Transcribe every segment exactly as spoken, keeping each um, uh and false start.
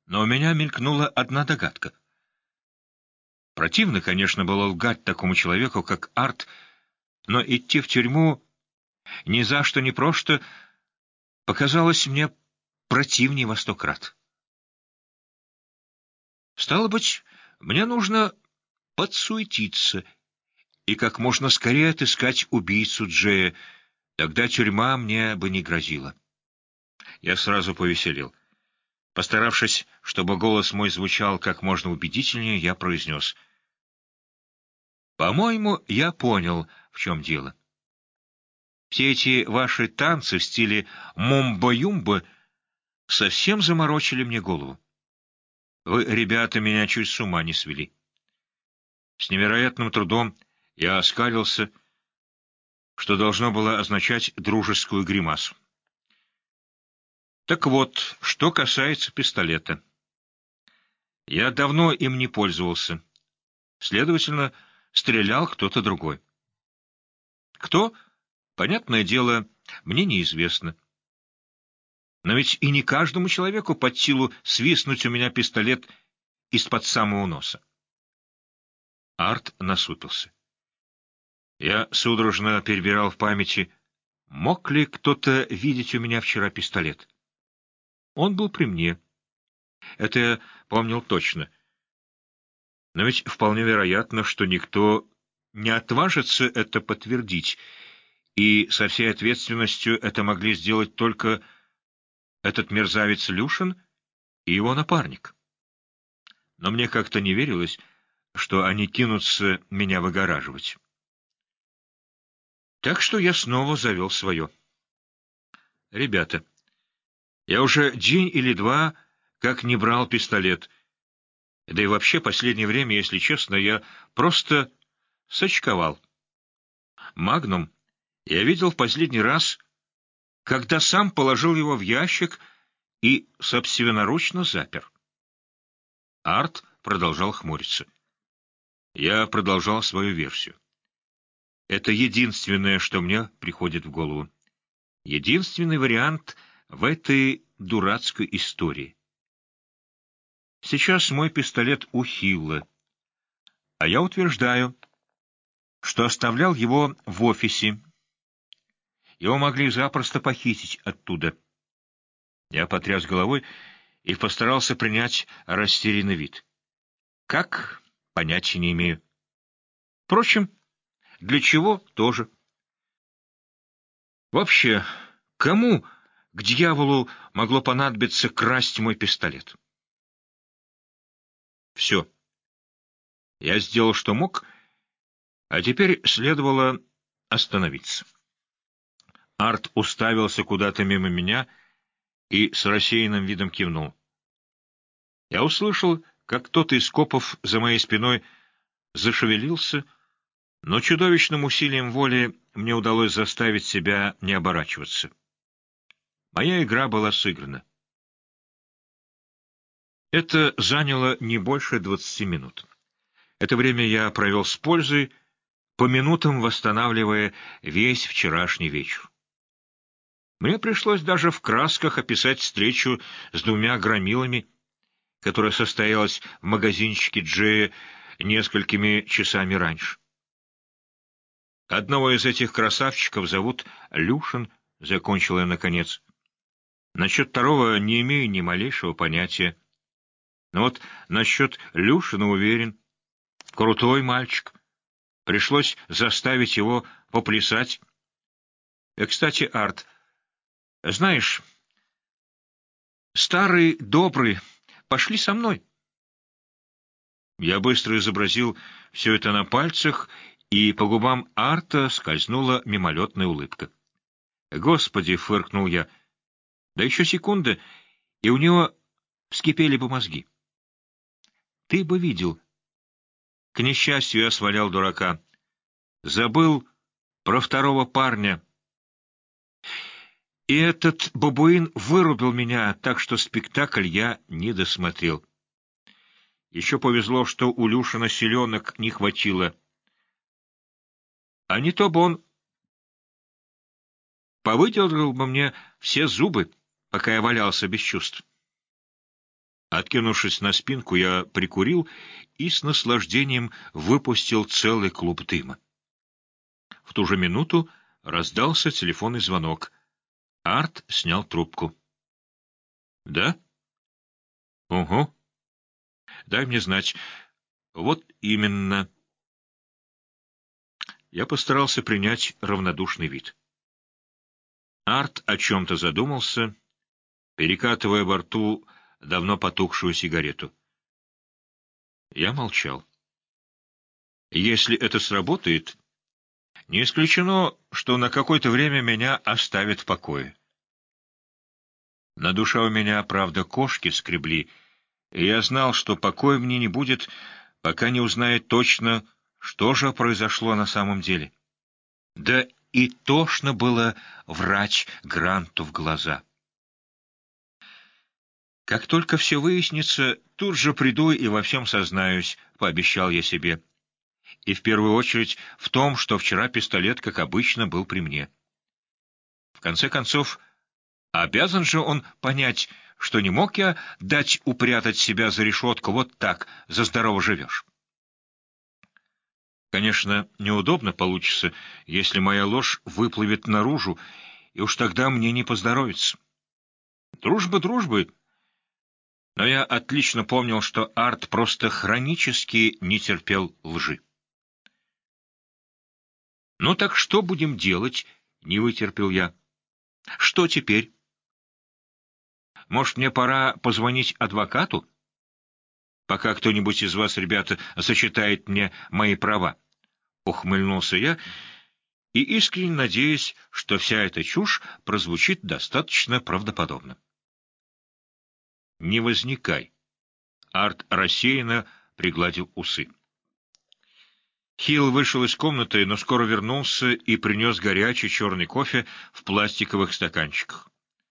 Но у меня мелькнула одна догадка. Противно, конечно, было лгать такому человеку, как Арт, но идти в тюрьму ни за что ни просто показалось мне противнее во сто крат. Стало быть, мне нужно подсуетиться и как можно скорее отыскать убийцу Джея, тогда тюрьма мне бы не грозила. Я сразу повеселел. Постаравшись, чтобы голос мой звучал как можно убедительнее, я произнес: «По-моему, я понял, в чем дело. Все эти ваши танцы в стиле момбо-юмбо совсем заморочили мне голову. Вы, ребята, меня чуть с ума не свели». С невероятным трудом я оскалился, что должно было означать дружескую гримасу. Так вот, что касается пистолета. Я давно им не пользовался. Следовательно, стрелял кто-то другой. Кто? Понятное дело, мне неизвестно. Но ведь и не каждому человеку под силу свистнуть у меня пистолет из-под самого носа. Арт насупился. Я судорожно перебирал в памяти, мог ли кто-то видеть у меня вчера пистолет. Он был при мне. Это я помнил точно. Но ведь вполне вероятно, что никто не отважится это подтвердить, и со всей ответственностью это могли сделать только этот мерзавец Люшин и его напарник. Но мне как-то не верилось, что они кинутся меня выгораживать. Так что я снова завел свое. Ребята, я уже день или два как не брал пистолет. Да и вообще, последнее время, если честно, я просто сочковал. Магнум я видел в последний раз, когда сам положил его в ящик и собственноручно запер. Арт продолжал хмуриться. Я продолжал свою версию. Это единственное, что мне приходит в голову. Единственный вариант в этой дурацкой истории. Сейчас мой пистолет у Хилла, а я утверждаю, что оставлял его в офисе. Его могли запросто похитить оттуда. Я потряс головой и постарался принять растерянный вид. Как? Понятия не имею. Впрочем, для чего тоже. Вообще, кому, к дьяволу, могло понадобиться красть мой пистолет? Все. Я сделал, что мог, а теперь следовало остановиться. Арт уставился куда-то мимо меня и с рассеянным видом кивнул. Я услышал, как кто-то из копов за моей спиной зашевелился, но чудовищным усилием воли мне удалось заставить себя не оборачиваться. Моя игра была сыграна. Это заняло не больше двадцати минут. Это время я провел с пользой, по минутам восстанавливая весь вчерашний вечер. Мне пришлось даже в красках описать встречу с двумя громилами, которая состоялась в магазинчике Джея несколькими часами раньше. Одного из этих красавчиков зовут Люшин, — закончил я наконец. Насчет второго не имею ни малейшего понятия. Но вот насчет Люшина уверен. Крутой мальчик. Пришлось заставить его поплясать. И, кстати, Арт, знаешь, старый добрый, пошли со мной. Я быстро изобразил все это на пальцах, и по губам Арта скользнула мимолетная улыбка. «Господи!» — фыркнул я. «Да еще секунда, и у него вскипели бы мозги. Ты бы видел. К несчастью, я свалял дурака. Забыл про второго парня. И этот бабуин вырубил меня, так что спектакль я не досмотрел. Еще повезло, что у Люшина селенок не хватило. А не то бы он повыдергал бы мне все зубы, пока я валялся без чувств». Откинувшись на спинку, я прикурил и с наслаждением выпустил целый клуб дыма. В ту же минуту раздался телефонный звонок. Арт снял трубку. «Да? Угу. Дай мне знать. Вот именно». Я постарался принять равнодушный вид. Арт о чем-то задумался, перекатывая во рту давно потухшую сигарету. Я молчал. Если это сработает, не исключено, что на какое-то время меня оставят в покое. На душе у меня, правда, кошки скребли, и я знал, что покоя мне не будет, пока не узнает точно, что же произошло на самом деле. Да и тошно было врать Гранту в глаза. «Как только все выяснится, тут же приду и во всем сознаюсь», — пообещал я себе. И в первую очередь в том, что вчера пистолет, как обычно, был при мне. В конце концов, обязан же он понять, что не мог я дать упрятать себя за решетку вот так, за здорово живешь. Конечно, неудобно получится, если моя ложь выплывет наружу, и уж тогда мне не поздоровится. Дружба дружбы, но я отлично помнил, что Арт просто хронически не терпел лжи. «Ну так что будем делать?» — не вытерпел я. «Что теперь? Может, мне пора позвонить адвокату, пока кто-нибудь из вас, ребята, зачитает мне мои права?» Ухмыльнулся я, и искренне надеюсь, что вся эта чушь прозвучит достаточно правдоподобно. «Не возникай!» — Арт рассеянно пригладил усы. Хилл вышел из комнаты, но скоро вернулся и принес горячий черный кофе в пластиковых стаканчиках.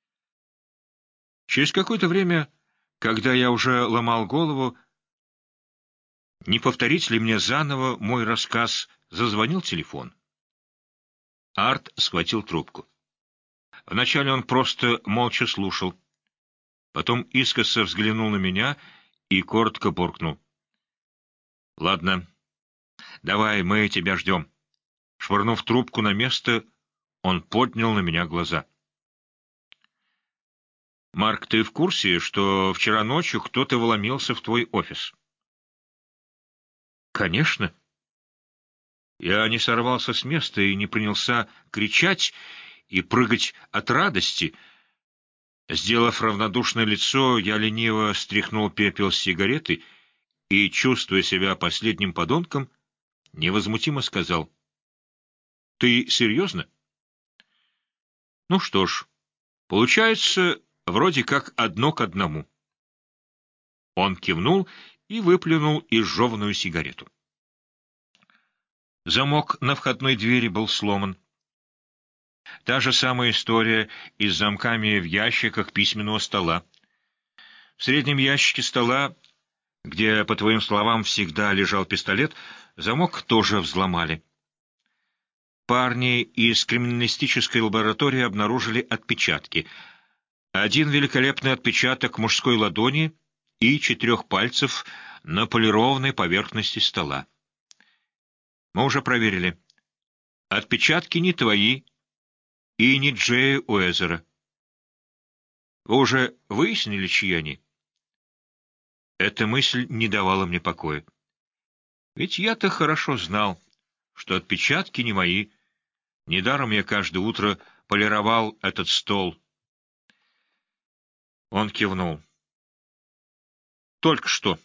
Через какое-то время, когда я уже ломал голову, не повторить ли мне заново мой рассказ, зазвонил телефон. Арт схватил трубку. Вначале он просто молча слушал. Потом искоса взглянул на меня и коротко буркнул: «Ладно, давай, мы тебя ждем». Швырнув трубку на место, он поднял на меня глаза. «Марк, ты в курсе, что вчера ночью кто-то вломился в твой офис?» «Конечно». Я не сорвался с места и не принялся кричать и прыгать от радости. Сделав равнодушное лицо, я лениво стряхнул пепел с сигареты и, чувствуя себя последним подонком, невозмутимо сказал: «Ты серьезно?» «Ну что ж, получается вроде как одно к одному». Он кивнул и выплюнул изжеванную сигарету. Замок на входной двери был сломан. Та же самая история и с замками в ящиках письменного стола. В среднем ящике стола, где, по твоим словам, всегда лежал пистолет, замок тоже взломали. Парни из криминалистической лаборатории обнаружили отпечатки. Один великолепный отпечаток мужской ладони и четырех пальцев на полированной поверхности стола. Мы уже проверили. Отпечатки не твои и не Джея Уэзера. Вы уже выяснили, чьи они? Эта мысль не давала мне покоя. Ведь я-то хорошо знал, что отпечатки не мои. Недаром я каждое утро полировал этот стол. Он кивнул. Только что.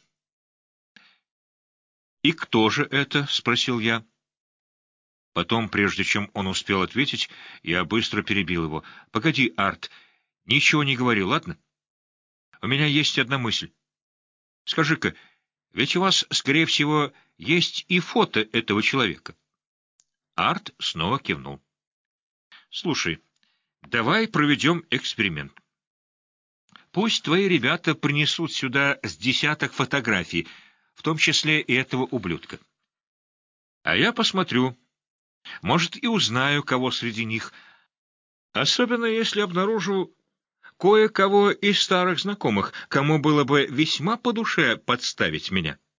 «И кто же это?» — спросил я. Потом, прежде чем он успел ответить, я быстро перебил его. «Погоди, Арт, ничего не говори, ладно? У меня есть одна мысль. Скажи-ка, ведь у вас, скорее всего, есть и фото этого человека?» Арт снова кивнул. «Слушай, давай проведем эксперимент. Пусть твои ребята принесут сюда с десяток фотографий, в том числе и этого ублюдка. А я посмотрю, может, и узнаю, кого среди них, особенно если обнаружу кое-кого из старых знакомых, кому было бы весьма по душе подставить меня.